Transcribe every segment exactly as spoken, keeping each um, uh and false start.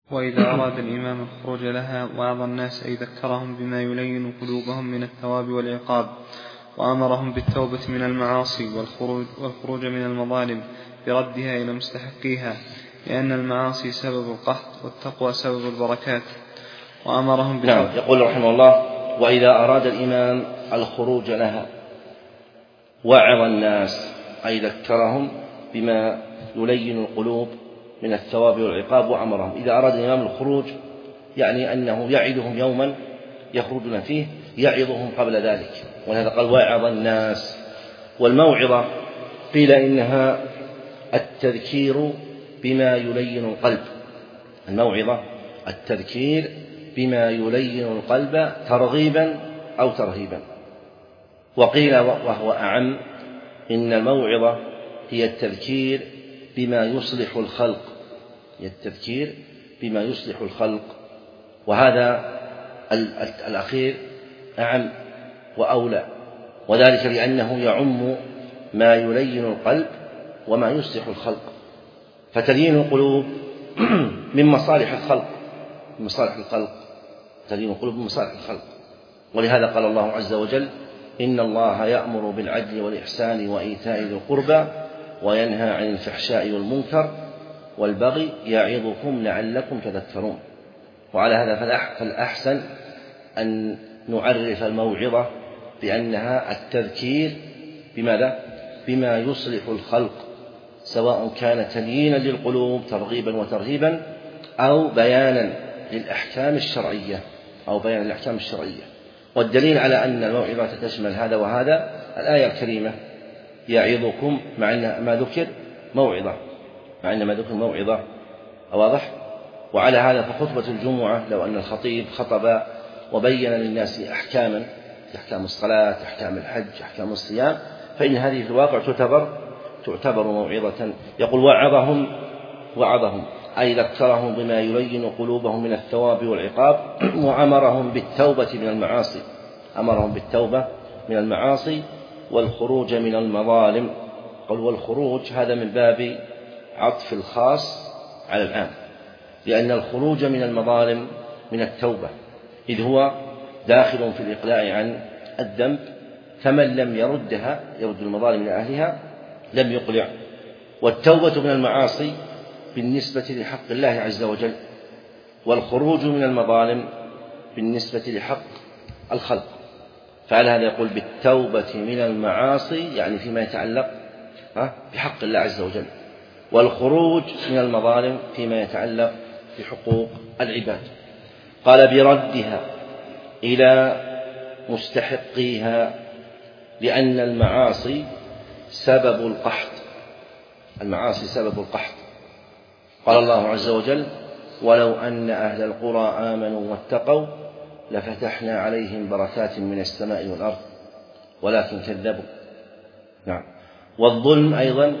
وإذا أراد الإمام الخروج لها وعظ الناس أي ذكرهم بما يلين قلوبهم من الثواب والعقاب، وأمرهم بالتوبة من المعاصي والخروج, والخروج من المظالم بردها إلى مستحقيها، لأن المعاصي سبب القحط والتقوى سبب البركات. وأمرهم بالتوبة. نعم. يقول رحمه الله: وإذا أراد الإمام الخروج لها وعظ الناس أي ذكرهم بما يلين القلوب من الثواب والعقاب وأمرهم. إذا أراد الإمام الخروج يعني أنه يعدهم يوما يخرجون فيه، يعظهم قبل ذلك، ولهذا قال وعظ الناس. والموعظة قيل إنها التذكير بما يلين القلب، الموعظة التذكير بما يلين القلب ترغيبا أو ترهيبا. وقيل وهو أعم إن الموعظة هي التذكير بما يصلح الخلق، هي التذكير بما يصلح الخلق، وهذا الأخير أعم وأولى، وذلك لأنه يعم ما يلين القلب وما يصلح الخلق. فتلين القلوب من مصالح الخلق، من مصالح الخلق تلين القلوب من مصالح الخلق. ولهذا قال الله عز وجل: إن الله يأمر بالعدل والإحسان وإيتاء ذي القربى وينهى عن الفحشاء والمنكر والبغي يعظكم لعلكم تذكرون. وعلى هذا فالأحسن أن نعرف الموعظة بأنها التذكير بماذا؟ بما يصلح الخلق، سواء كان تليينا للقلوب ترغيبا وترهيبا أو بيانا للأحكام الشرعية أو بيانا للأحكام الشرعية. والدليل على أن الموعظة تشمل هذا وهذا الآية الكريمة: يعظكم، مع أن ما ذكر موعظة، مع أن ما ذكر موعظة. واضح؟ وعلى هذا فخطبة الجمعة لو أن الخطيب خطب وبين للناس أحكاما، أحكام الصلاة، أحكام الحج، أحكام الصيام، فإن هذه في الواقع تعتبر تعتبر موعظة. يقول: وعظهم وعظهم أي ذكرهم بما يلين قلوبهم من الثواب والعقاب، وأمرهم بالتوبة من المعاصي، أمرهم بالتوبة من المعاصي والخروج من المظالم. قال: والخروج هذا من باب عطف الخاص على العام، لأن الخروج من المظالم من التوبة، إذ هو داخل في الإقلاع عن الذنب، فمن لم يردها يرد المظالم إلى أهلها لم يقلع. والتوبة من المعاصي بالنسبة لحق الله عز وجل، والخروج من المظالم بالنسبة لحق الخلق. فعلى هذا يقول بالتوبة من المعاصي، يعني فيما يتعلق بحق الله عز وجل، والخروج من المظالم فيما يتعلق بحقوق العباد. قال: بردها إلى مستحقيها، لأن المعاصي سبب القحط، المعاصي سبب القحط. قال الله عز وجل: ولو أن أهل القرى آمنوا واتقوا لفتحنا عليهم بركات من السماء والأرض ولكن كذبوا. نعم. والظلم أيضا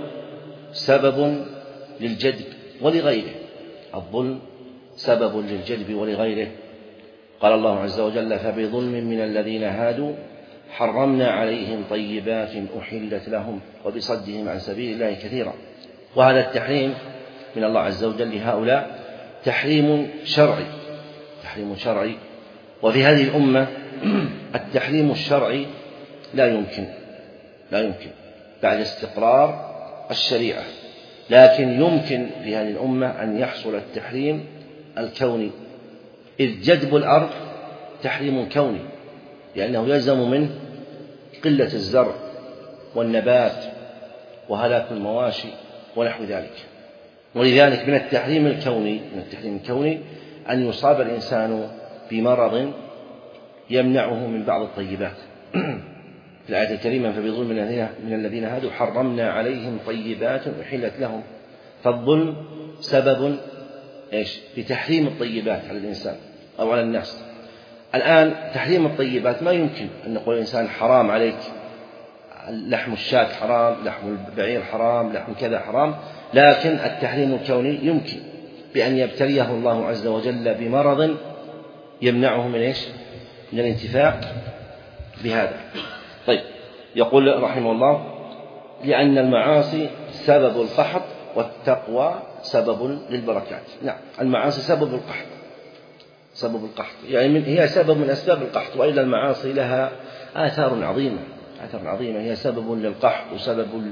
سبب للجدب ولغيره، الظلم سبب للجدب ولغيره. قال الله عز وجل: فبظلم من الذين هادوا حرمنا عليهم طيبات أحلت لهم وبصدهم عن سبيل الله كثيرا. وهذا التحريم من الله عز وجل لهؤلاء تحريم شرعي، تحريم شرعي. وفي هذه الأمة التحريم الشرعي لا يمكن، لا يمكن بعد استقرار الشريعة، لكن يمكن في هذه الأمة أن يحصل التحريم الكوني، إذ جدب الأرض تحريم كوني، لأنه يلزم منه قلة الزرع والنبات وهلاك المواشي ونحو ذلك. ولذلك من التحريم الكوني من التحريم الكوني أن يصاب الإنسان بمرض يمنعه من بعض الطيبات. في الآية الكريمة: فبظلم من الذين هادوا حرمنا عليهم طيبات أحلت لهم. فالظلم سبب إيش؟ لتحريم الطيبات على الإنسان أو على الناس. الآن تحريم الطيبات ما يمكن أن نقول الإنسان حرام عليك لحم الشاة حرام، لحم البعير حرام، لحم كذا حرام، لكن التحريم الكوني يمكن بأن يبتليه الله عز وجل بمرض يمنعه من إيش؟ من الانتفاع بهذا. طيب، يقول رحمه الله: لأن المعاصي سبب القحط والتقوى سبب للبركات. نعم، المعاصي سبب القحط، سبب القحط يعني من هي سبب من أسباب القحط، وإلا المعاصي لها آثار عظيمة، آثار عظيمة، هي سبب للقحط وسبب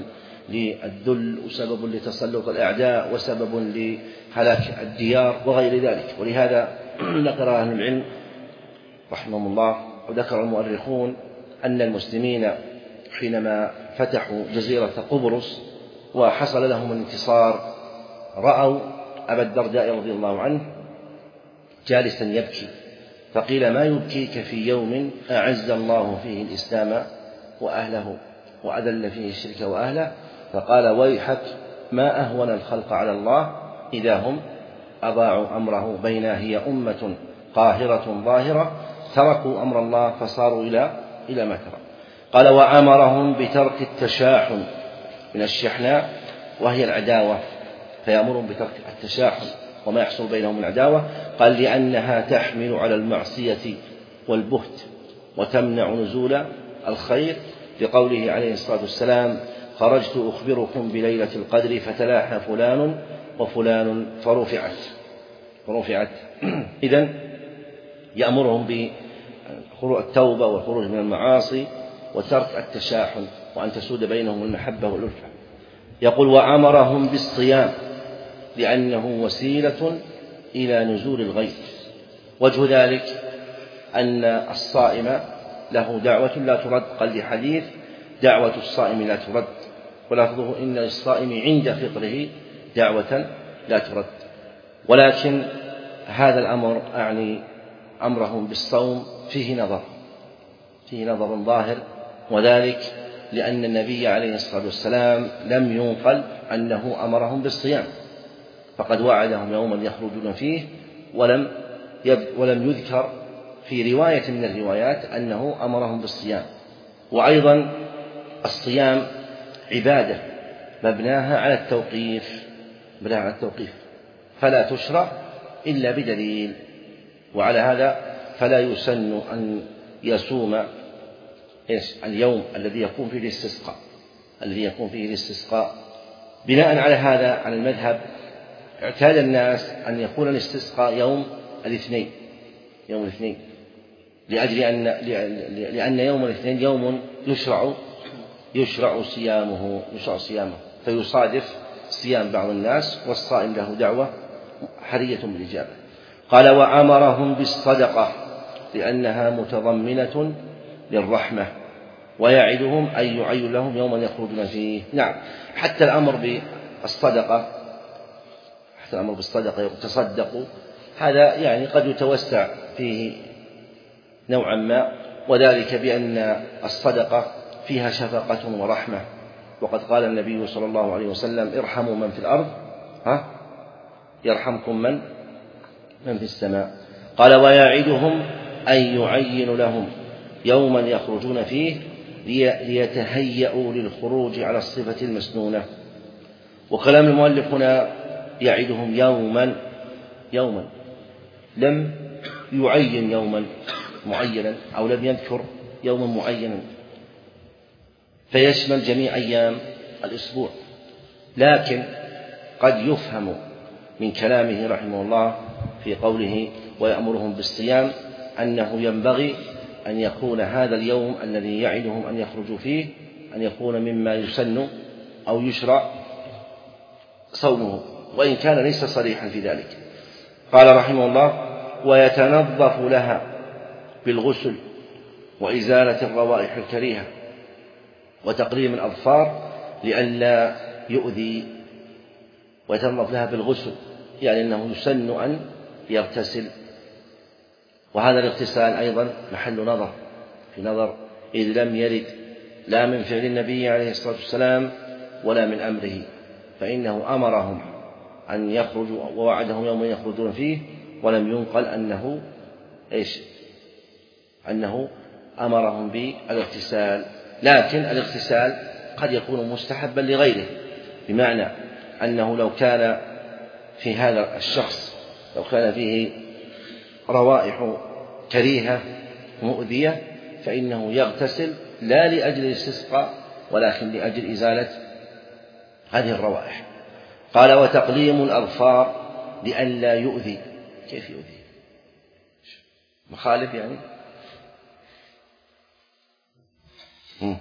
للذل وسبب لتسلط الأعداء وسبب لهلاك الديار وغير ذلك. ولهذا ذكر أهل العلم رحمهم الله وذكر المؤرخون أن المسلمين حينما فتحوا جزيرة قبرص وحصل لهم الانتصار رأوا أبا الدرداء رضي الله عنه جالسا يبكي، فقيل: ما يبكيك في يوم أعز الله فيه الإسلام وأهله وأذل فيه الشرك وأهله؟ فقال: ويحك، ما أهون الخلق على الله إذا هم أضاعوا أمره، بين هي أمة قاهرة ظاهرة تركوا أمر الله فصاروا إلى إلى ما ترى. قال: وأمرهم بترك التشاحن من الشحناء وهي العداوة، فيأمرهم بترك التشاحن وما يحصل بينهم من عداوة. قال: لأنها تحمل على المعصية والبهت وتمنع نزول الخير، لقوله عليه الصلاة والسلام: خرجت أخبركم بليلة القدر فتلاحى فلان وفلان فرفعت فرفعت إذن يأمرهم بالتوبة والخروج من المعاصي وترك التشاحن وأن تسود بينهم المحبة والألفة. يقول: وأمرهم بالصيام لأنه وسيلة إلى نزول الغيث. وجه ذلك أن الصائم له دعوة لا ترد، قال لحديث: دعوة الصائم لا ترد، ولفظه: إن للصائم عند فطره دعوة لا ترد. ولكن هذا الأمر أعني أمرهم بالصوم فيه نظر فيه نظر ظاهر، وذلك لأن النبي عليه الصلاة والسلام لم ينقل أنه أمرهم بالصيام، فقد وعدهم يوما يخرجون فيه، ولم ولم يذكر في رواية من الروايات أنه أمرهم بالصيام. وأيضا الصيام عبادة مبناها على التوقيف مبناها على التوقيف فلا تشرع إلا بدليل. وعلى هذا فلا يسن أن يصوم اليوم الذي يكون فيه الاستسقاء الذي يكون فيه الاستسقاء بناء على هذا على المذهب اعتاد الناس أن يكون الاستسقاء يوم الاثنين يوم الاثنين لأجل أن لأن يوم الاثنين يوم يشرع يشرع صيامه يشرع صيامه فيصادف صيام بعض الناس، والصائم له دعوة حرية بالإجابة. قال: وأمرهم بالصدقة لأنها متضمنة للرحمة، ويعدهم أن يعين لهم يوما يخرجون فيه. نعم، حتى الأمر بالصدقة حتى الأمر بالصدقة يتصدقوا، هذا يعني قد يتوسع فيه نوعا ما، وذلك بأن الصدقة فيها شفقة ورحمة، وقد قال النبي صلى الله عليه وسلم: ارحموا من في الأرض ها يرحمكم من من في السماء. قال: ويعدهم أن يعين لهم يوما يخرجون فيه ليتهيئوا للخروج على الصفة المسنونة. وكلام المؤلف هنا يعدهم يوما يوما لم يعين يوما معينا أو لم يذكر يوما معينا، فيشمل جميع أيام الأسبوع. لكن قد يفهم من كلامه رحمه الله في قوله: ويأمرهم بالصيام أنه ينبغي أن يكون هذا اليوم الذي يعدهم أن يخرجوا فيه أن يكون مما يسن أو يشرع صومه، وإن كان ليس صريحا في ذلك. قال رحمه الله: ويتنظف لها بالغسل وإزالة الروائح الكريهة وتقليم الأظفار لئلا يؤذي. ويتنظف لها بالغسل يعني أنه يسن أن يغتسل، وهذا الاغتسال أيضا محل نظر في نظر إذ لم يرد لا من فعل النبي عليه الصلاة والسلام ولا من أمره، فإنه أمرهم أن يخرجوا ووعدهم يوم يخرجون فيه، ولم ينقل أنه إيش أنه أمرهم بالاغتسال. لكن الاغتسال قد يكون مستحبا لغيره، بمعنى أنه لو كان في هذا الشخص لو كان فيه روائح كريهة مؤذية فإنه يغتسل لا لأجل الاستسقاء ولكن لأجل إزالة هذه الروائح. قال وتقليم الأظفار لئلا يؤذي. كيف يؤذي؟ مخالف يعني؟ مم.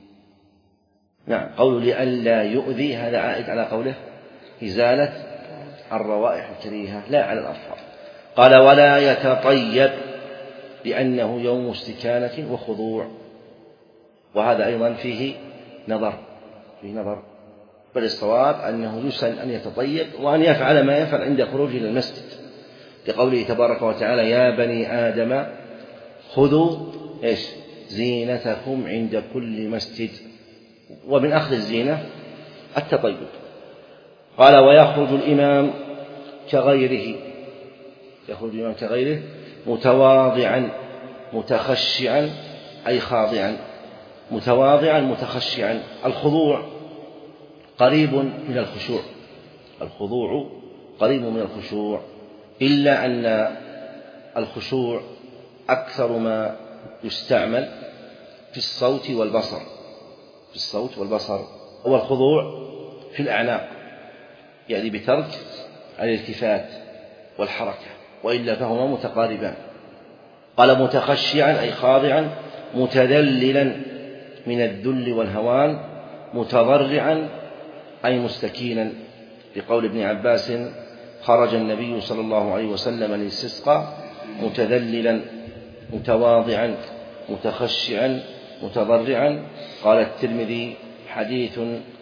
نعم، قول لئلا يؤذي هذا عائد على قوله إزالة الروائح الكريهة لا على الأظفار. قال ولا يتطيب لأنه يوم استكانة وخضوع، وهذا أيضا فيه نظر فيه نظر بل الصواب أنه يسن أن يتطيب وأن يفعل ما يفعل عند خروجه إلى المسجد، لقوله تبارك وتعالى يا بني آدم خذوا إيش زينتكم عند كل مسجد، ومن أخذ الزينة التطيب. قال ويخرج الإمام كغيره يخرج الإمام كغيره متواضعا متخشعا أي خاضعا، متواضعا متخشعا. الخضوع قريب من الخشوع، الخضوع قريب من الخشوع، إلا أن الخشوع أكثر ما يستعمل في الصوت والبصر في الصوت والبصر والخضوع في الأعناق، يعني بترك الالتفات والحركة، وإلا فهما متقاربان. قال متخشعا أي خاضعا، متذللا من الذل والهوان، متضرعا أي مستكينا، لقول ابن عباس خرج النبي صلى الله عليه وسلم للاستسقاء متذللا متواضعا متخشعا متضرعا. قال الترمذي حديث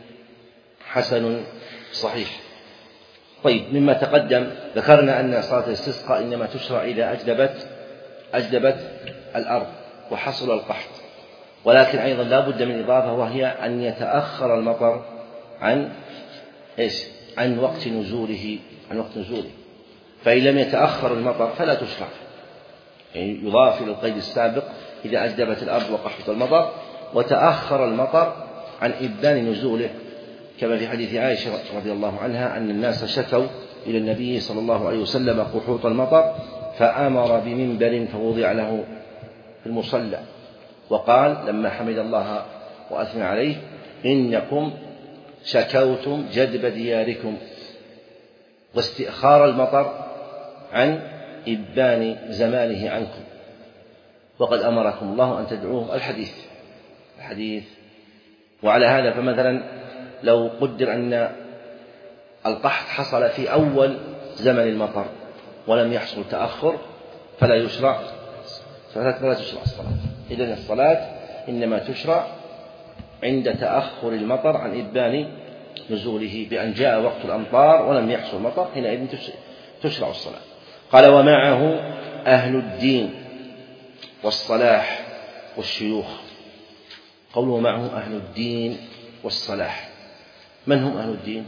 حسن صحيح. طيب، مما تقدم ذكرنا أن صلاة الاستسقاء إنما تشرع إذا أجدبت أجدبت الأرض وحصل القحط، ولكن أيضا لا بد من إضافة، وهي أن يتأخر المطر عن إيش؟ عن وقت نزوله عن وقت نزوله فإن لم يتأخر المطر فلا تشرع، يعني يضاف إلى القيد السابق إذا أجدبت الأرض وقحط المطر، وتأخر المطر عن إبان نزوله، كما في حديث عائشة رضي الله عنها أن الناس شكوا إلى النبي صلى الله عليه وسلم قحوط المطر فأمر بمنبر فوضع له في المصلى، وقال لما حمد الله وأثنى عليه إنكم شكوتم جدب دياركم واستئخار المطر عن إبان زمانه عنكم، وقد أمركم الله أن تدعوه الحديث الحديث وعلى هذا فمثلا لو قدر أن القحط حصل في أول زمن المطر ولم يحصل تأخر فلا يشرع فلا تشرع الصلاة. إذن الصلاة إنما تشرع عند تأخر المطر عن إبان نزوله، بأن جاء وقت الأمطار ولم يحصل مطر حينئذ تشرع الصلاة. قال ومعه أهل الدين والصلاح والشيوخ. قوله معه أهل الدين والصلاح، من هم أهل الدين؟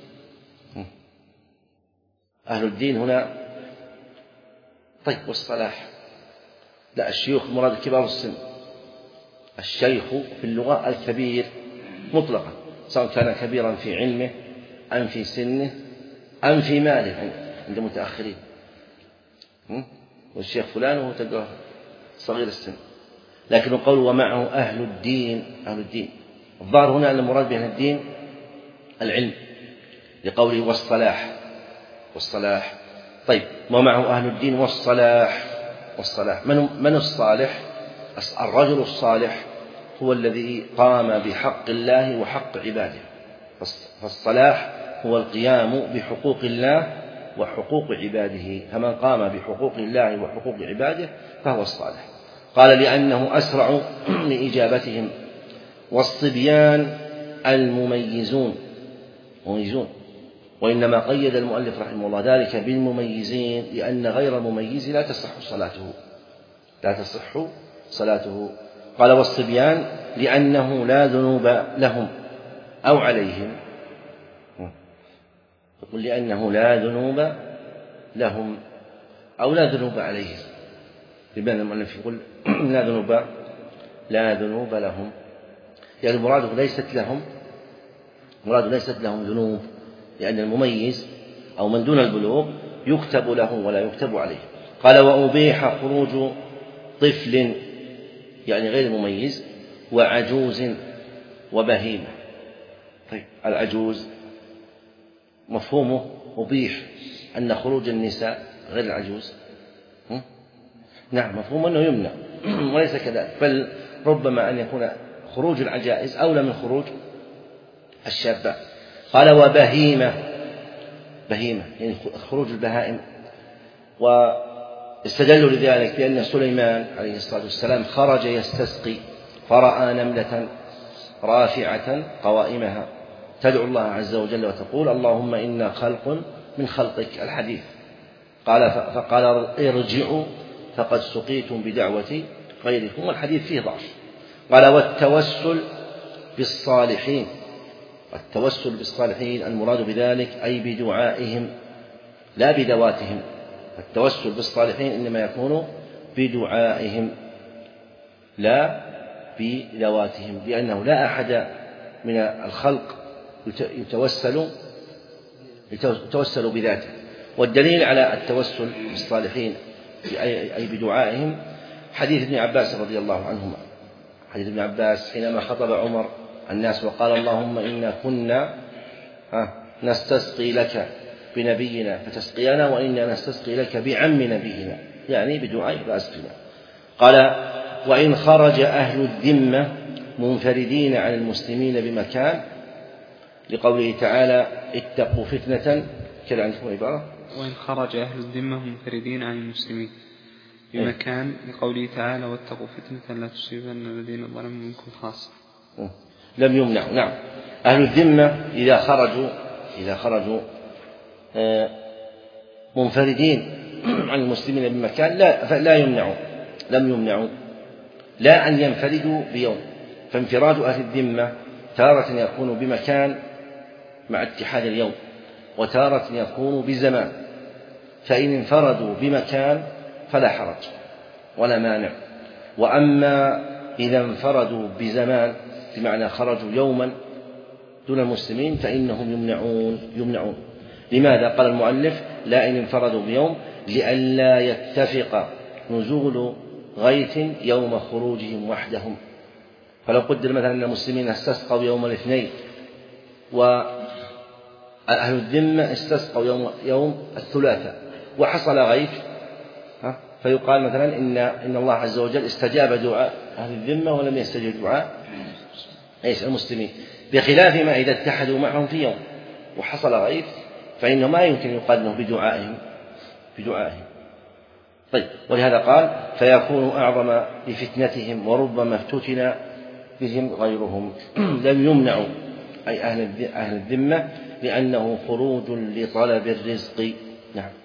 أهل الدين هنا طيب والصلاح لا، الشيوخ مراد كبار السن. الشيخ في اللغة الكبير مطلقا، سواء كان كبيرا في علمه أم في سنه أم في ماله عند المتأخرين، والشيخ فلان وهو تلقاه صغير السن. لكن القول ومعه أهل الدين أهل الدين الظاهر هنا أن المراد بأهل الدين العلم، لقوله والصلاح والصلاح. طيب، ومعه أهل الدين والصلاح والصلاح من من الصالح؟ الرجل الصالح هو الذي قام بحق الله وحق عباده، فالصلاح هو القيام بحقوق الله وحقوق عباده، فمن قام بحقوق الله وحقوق عباده فهو الصالح. قال لأنه أسرع لإجابتهم. والصبيان المميزون مميزون، وإنما قيد المؤلف رحمه الله ذلك بالمميزين لأن غير المميز لا تصح صلاته لا تصح صلاته. قال والصبيان لأنه لا ذنوب لهم أو عليهم، يقول لأنه لا ذنوب لهم أو لا ذنوب عليهم، لبنى المؤلف يقول لا ذنوب لا ذنوب لهم، يعني المراد ليست لهم مراد ليست لهم ذنوب، لأن المميز أو من دون البلوغ يكتب له ولا يكتب عليه. قال وأبيح خروج طفل يعني غير مميز وعجوز وبهيمة. طيب، العجوز مفهومه مبيح أن خروج النساء غير العجوز؟ نعم، مفهوم أنه يمنع وليس كذلك، بل ربما أن يكون خروج العجائز أولى من خروج الشابات. قال وبهيمة، بهيمة يعني خروج البهائم. واستدلوا لذلك بأن سليمان عليه الصلاة والسلام خرج يستسقي فرأى نملة رافعة قوائمها تدعو الله عز وجل وتقول اللهم إنا خلق من خلقك الحديث. قال فقال ارجعوا فقد سقيتم بدعوة غيركم، والحديث فيه ضعف. قال والتوسل بالصالحين، التوسل بالصالحين المراد بذلك أي بدعائهم لا بذواتهم، التوسل بالصالحين إنما يكون بدعائهم لا بذواتهم، لأنه لا أحد من الخلق يتوسل يتوسل بذاته. والدليل على التوسل بالصالحين أي بدعائهم حديث ابن عباس رضي الله عنهما، حديث ابن عباس حينما خطب عمر الناس وقال اللهم إنا كنا نستسقي لك بنبينا فتسقينا وإنا نستسقي لك بعم نبينا، يعني بدعاء فأسقنا. قال وإن خرج أهل الذمة منفردين عن المسلمين بمكان، لقوله تعالى اتقوا فتنة، كذا عندكم عبارة وإن خرج أهل الذمة منفردين عن المسلمين بمكان، لقوله تعالى واتقوا فتنة لا تصيبن الذين ظلموا منكم خاصة. لم يمنعوا. نعم، أهل الذمة إذا خرجوا إذا خرجوا منفردين عن المسلمين بمكان لا فلا يمنعوا، لم يمنعوا، لا أن ينفردوا بيوم، فانفراد أهل الذمة تارة يكون بمكان مع اتحاد اليوم، وتارة يكون بزمان، فإن انفردوا بمكان فلا حرج ولا مانع. وأما إذا انفردوا بزمان بمعنى خرجوا يوما دون المسلمين فإنهم يمنعون يمنعون لماذا؟ قال المؤلف لا إن انفردوا بيوم لئلا يتفق نزول غيث يوم خروجهم وحدهم. فلو قدر مثلا أن المسلمين استسقوا يوم الاثنين وأهل الذمة استسقوا يوم, يوم الثلاثاء وحصل غيث، فيقال مثلا إن, إن الله عز وجل استجاب دعاء أهل الذمة ولم يستجب دعاء ليس المسلمين، بخلاف ما إذا اتحدوا معهم في يوم وحصل غيث فإنه ما يمكن يقال انه بدعائهم بدعائهم طيب، ولهذا قال فيكون أعظم لفتنتهم وربما افتتن بهم غيرهم. لم يمنعوا أي أهل الذمة لأنه خروج لطلب الرزق. نعم.